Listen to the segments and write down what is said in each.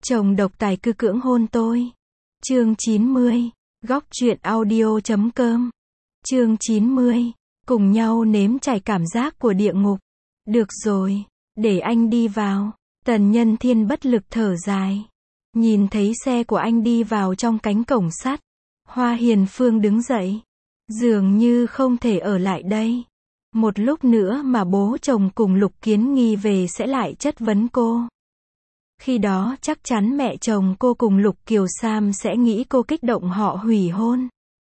Chồng độc tài cứ cưỡng hôn tôi. Chương 90. Góc truyện audio.com. Chương 90. Cùng nhau nếm trải cảm giác của địa ngục. Được rồi, để anh đi vào. Tần Nhân Thiên bất lực thở dài. Nhìn thấy xe của anh đi vào trong cánh cổng sắt. Hoa Hiền Phương đứng dậy. Dường như không thể ở lại đây. Một lúc nữa mà bố chồng cùng Lục Kiến Nghi về sẽ lại chất vấn cô. Khi đó chắc chắn mẹ chồng cô cùng Lục Kiều Sam sẽ nghĩ cô kích động họ hủy hôn.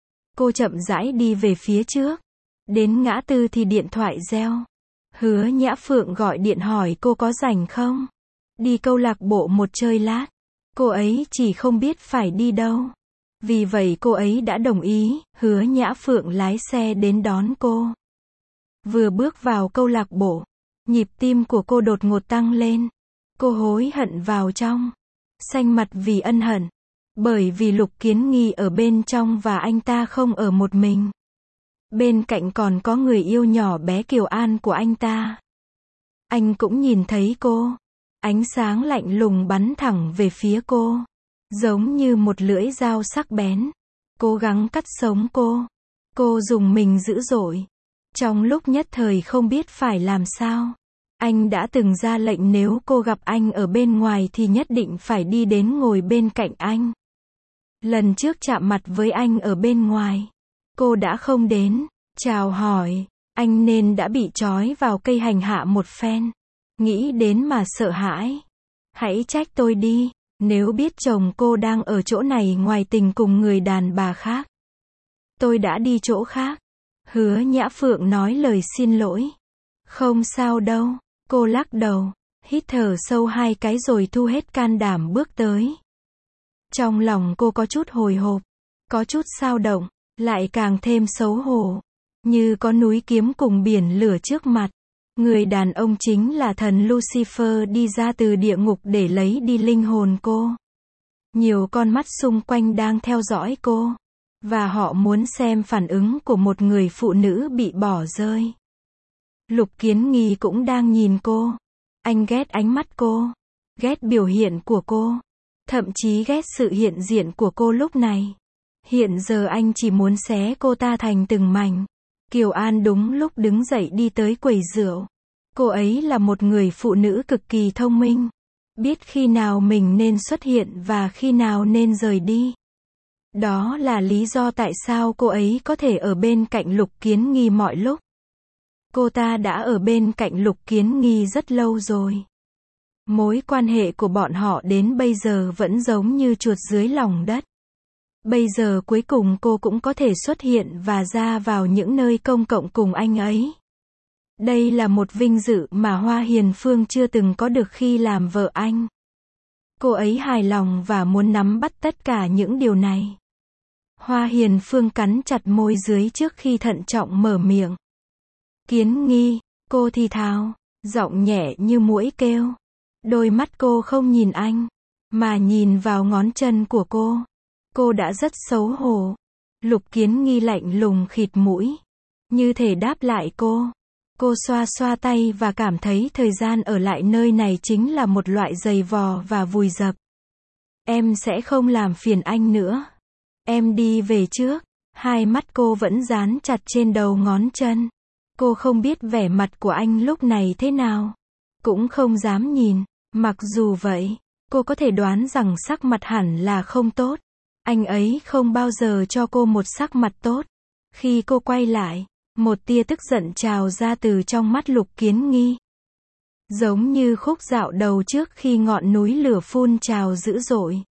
Cô chậm rãi đi về phía trước. Đến ngã tư thì điện thoại reo. Hứa Nhã Phượng gọi điện hỏi cô có rảnh không? Đi câu lạc bộ một chơi lát. Cô ấy chỉ không biết phải đi đâu. Vì vậy cô ấy đã đồng ý, Hứa Nhã Phượng lái xe đến đón cô. Vừa bước vào câu lạc bộ, nhịp tim của cô đột ngột tăng lên. Cô hối hận vào trong. Xanh mặt vì ân hận. Bởi vì Lục Kiến Nghi ở bên trong và anh ta không ở một mình. Bên cạnh còn có người yêu nhỏ bé Kiều An của anh ta. Anh cũng nhìn thấy cô. Ánh sáng lạnh lùng bắn thẳng về phía cô. Giống như một lưỡi dao sắc bén. Cố gắng cắt sống cô. Cô dùng mình dữ dội. Trong lúc nhất thời không biết phải làm sao. Anh đã từng ra lệnh nếu cô gặp anh ở bên ngoài thì nhất định phải đi đến ngồi bên cạnh anh. Lần trước chạm mặt với anh ở bên ngoài. Cô đã không đến. Chào hỏi. Anh nên đã bị trói vào cây hành hạ một phen. Nghĩ đến mà sợ hãi. Hãy trách tôi đi. Nếu biết chồng cô đang ở chỗ này ngoài tình cùng người đàn bà khác. Tôi đã đi chỗ khác. Hứa Nhã Phượng nói lời xin lỗi. Không sao đâu. Cô lắc đầu. Hít thở sâu 2 cái rồi thu hết can đảm bước tới. Trong lòng cô có chút hồi hộp. Có chút xao động. Lại càng thêm xấu hổ. Như có núi kiếm cùng biển lửa trước mặt. Người đàn ông chính là thần Lucifer đi ra từ địa ngục để lấy đi linh hồn cô. Nhiều con mắt xung quanh đang theo dõi cô. Và họ muốn xem phản ứng của một người phụ nữ bị bỏ rơi. Lục Kiến Nghi cũng đang nhìn cô. Anh ghét ánh mắt cô. Ghét biểu hiện của cô. Thậm chí ghét sự hiện diện của cô lúc này. Hiện giờ anh chỉ muốn xé cô ta thành từng mảnh. Kiều An đúng lúc đứng dậy đi tới quầy rượu. Cô ấy là một người phụ nữ cực kỳ thông minh. Biết khi nào mình nên xuất hiện và khi nào nên rời đi. Đó là lý do tại sao cô ấy có thể ở bên cạnh Lục Kiến Nghi mọi lúc. Cô ta đã ở bên cạnh Lục Kiến Nghi rất lâu rồi. Mối quan hệ của bọn họ đến bây giờ vẫn giống như chuột dưới lòng đất. Bây giờ cuối cùng cô cũng có thể xuất hiện và ra vào những nơi công cộng cùng anh ấy. Đây là một vinh dự mà Hoa Hiền Phương chưa từng có được khi làm vợ anh. Cô ấy hài lòng và muốn nắm bắt tất cả những điều này. Hoa Hiền Phương cắn chặt môi dưới trước khi thận trọng mở miệng. Kiến Nghi, cô thì thào, giọng nhẹ như muỗi kêu. Đôi mắt cô không nhìn anh, mà nhìn vào ngón chân của cô. Cô đã rất xấu hổ. Lục Kiến Nghi lạnh lùng khịt mũi. Như thể đáp lại cô. Cô xoa xoa tay và cảm thấy thời gian ở lại nơi này chính là một loại giày vò và vùi dập. Em sẽ không làm phiền anh nữa. Em đi về trước. Hai mắt cô vẫn dán chặt trên đầu ngón chân. Cô không biết vẻ mặt của anh lúc này thế nào. Cũng không dám nhìn. Mặc dù vậy, cô có thể đoán rằng sắc mặt hẳn là không tốt. Anh ấy không bao giờ cho cô một sắc mặt tốt. Khi cô quay lại, một tia tức giận trào ra từ trong mắt Lục Kiến Nghi. Giống như khúc dạo đầu trước khi ngọn núi lửa phun trào dữ dội.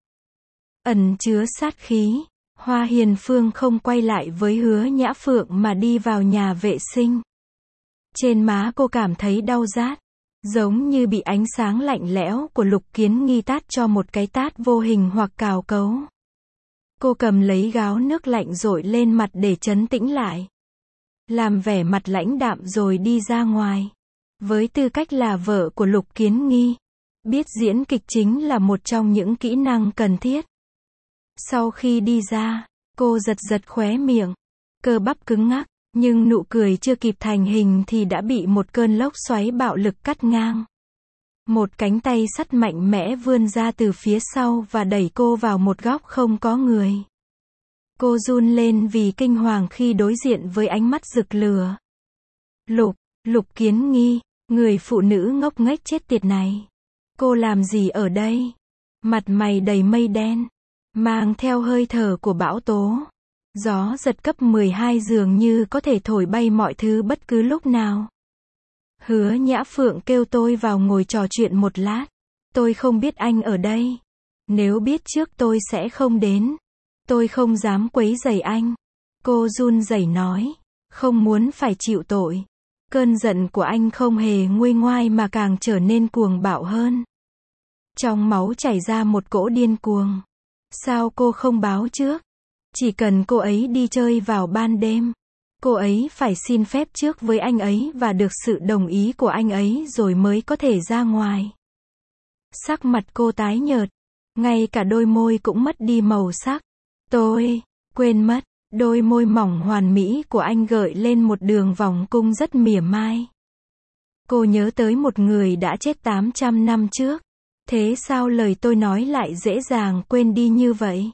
Ẩn chứa sát khí. Hoa Hiền Phương không quay lại với Hứa Nhã Phượng mà đi vào nhà vệ sinh. Trên má cô cảm thấy đau rát. Giống như bị ánh sáng lạnh lẽo của Lục Kiến Nghi tát cho một cái tát vô hình hoặc cào cấu. Cô cầm lấy gáo nước lạnh dội lên mặt để trấn tĩnh lại. Làm vẻ mặt lãnh đạm rồi đi ra ngoài. Với tư cách là vợ của Lục Kiến Nghi, biết diễn kịch chính là một trong những kỹ năng cần thiết. Sau khi đi ra, cô giật giật khóe miệng. Cơ bắp cứng ngắc, nhưng nụ cười chưa kịp thành hình thì đã bị một cơn lốc xoáy bạo lực cắt ngang. Một cánh tay sắt mạnh mẽ vươn ra từ phía sau và đẩy cô vào một góc không có người. Cô run lên vì kinh hoàng khi đối diện với ánh mắt rực lửa. Lục Kiến Nghi, người phụ nữ ngốc nghếch chết tiệt này. Cô làm gì ở đây? Mặt mày đầy mây đen, mang theo hơi thở của bão tố. Gió giật cấp 12 dường như có thể thổi bay mọi thứ bất cứ lúc nào. Hứa Nhã Phượng kêu tôi vào ngồi trò chuyện một lát. Tôi không biết anh ở đây. Nếu biết trước tôi sẽ không đến. Tôi không dám quấy rầy anh. Cô run rẩy nói. Không muốn phải chịu tội. Cơn giận của anh không hề nguôi ngoai mà càng trở nên cuồng bạo hơn. Trong máu chảy ra một cỗ điên cuồng. Sao cô không báo trước? Chỉ cần cô ấy đi chơi vào ban đêm, cô ấy phải xin phép trước với anh ấy và được sự đồng ý của anh ấy rồi mới có thể ra ngoài. Sắc mặt cô tái nhợt, ngay cả đôi môi cũng mất đi màu sắc. Tôi quên mất, đôi môi mỏng hoàn mỹ của anh gợi lên một đường vòng cung rất mỉa mai. Cô nhớ tới một người đã chết 800 năm trước. Thế sao lời tôi nói lại dễ dàng quên đi như vậy?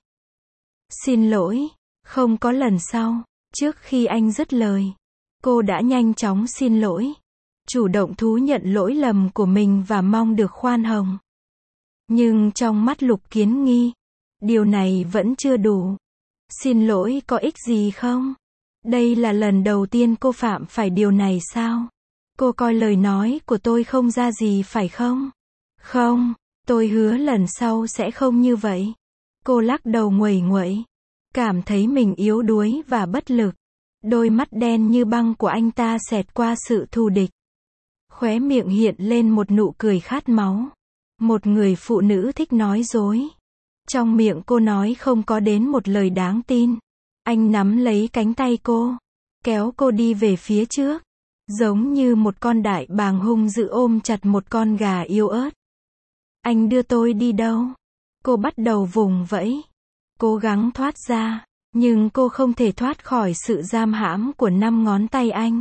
Xin lỗi, không có lần sau. Trước khi anh dứt lời, cô đã nhanh chóng xin lỗi. Chủ động thú nhận lỗi lầm của mình và mong được khoan hồng. Nhưng trong mắt Lục Kiến Nghi, điều này vẫn chưa đủ. Xin lỗi có ích gì không? Đây là lần đầu tiên cô phạm phải điều này sao? Cô coi lời nói của tôi không ra gì phải không? Không, tôi hứa lần sau sẽ không như vậy. Cô lắc đầu nguẩy nguẩy, cảm thấy mình yếu đuối và bất lực. Đôi mắt đen như băng của anh ta xẹt qua sự thù địch. Khóe miệng hiện lên một nụ cười khát máu. Một người phụ nữ thích nói dối. Trong miệng cô nói không có đến một lời đáng tin. Anh nắm lấy cánh tay cô, kéo cô đi về phía trước, giống như một con đại bàng hung dữ ôm chặt một con gà yếu ớt. Anh đưa tôi đi đâu? Cô bắt đầu vùng vẫy, cố gắng thoát ra, nhưng cô không thể thoát khỏi sự giam hãm của 5 ngón tay anh.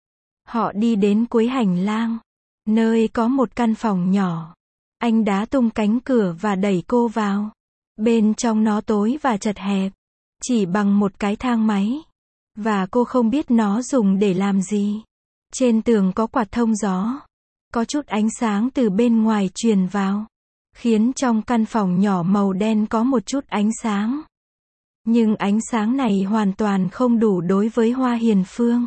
Họ đi đến cuối hành lang, nơi có một căn phòng nhỏ. Anh đá tung cánh cửa và đẩy cô vào. Bên trong nó tối và chật hẹp, chỉ bằng một cái thang máy. Và cô không biết nó dùng để làm gì. Trên tường có quạt thông gió. Có chút ánh sáng từ bên ngoài truyền vào, khiến trong căn phòng nhỏ màu đen có một chút ánh sáng. Nhưng ánh sáng này hoàn toàn không đủ đối với Hoa Hiền Phương.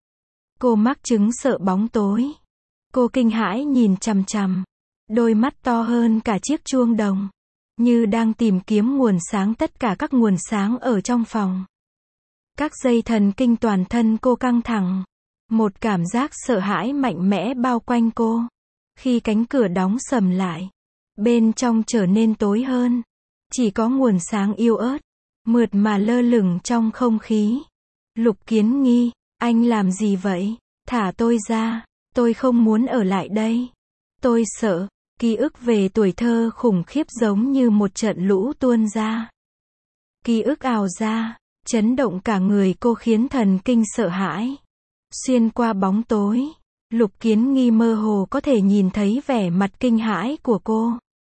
Cô mắc chứng sợ bóng tối. Cô kinh hãi nhìn chằm chằm. Đôi mắt to hơn cả chiếc chuông đồng, như đang tìm kiếm nguồn sáng tất cả các nguồn sáng ở trong phòng. Các dây thần kinh toàn thân cô căng thẳng. Một cảm giác sợ hãi mạnh mẽ bao quanh cô. Khi cánh cửa đóng sầm lại, bên trong trở nên tối hơn. Chỉ có nguồn sáng yếu ớt, mượt mà lơ lửng trong không khí. Lục Kiến Nghi, anh làm gì vậy? Thả tôi ra, tôi không muốn ở lại đây. Tôi sợ. Ký ức về tuổi thơ khủng khiếp giống như một trận lũ tuôn ra. Ký ức ào ra, chấn động cả người cô khiến thần kinh sợ hãi. Xuyên qua bóng tối, Lục Kiến Nghi mơ hồ có thể nhìn thấy vẻ mặt kinh hãi của cô.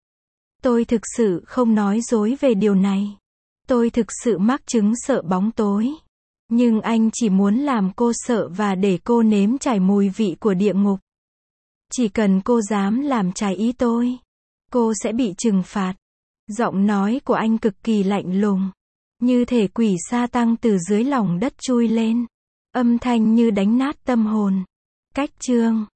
Tôi thực sự không nói dối về điều này. Tôi thực sự mắc chứng sợ bóng tối. Nhưng anh chỉ muốn làm cô sợ và để cô nếm trải mùi vị của địa ngục. Chỉ cần cô dám làm trái ý tôi, cô sẽ bị trừng phạt. Giọng nói của anh cực kỳ lạnh lùng, như thể quỷ sa tăng từ dưới lòng đất chui lên. Âm thanh như đánh nát tâm hồn. Cách chương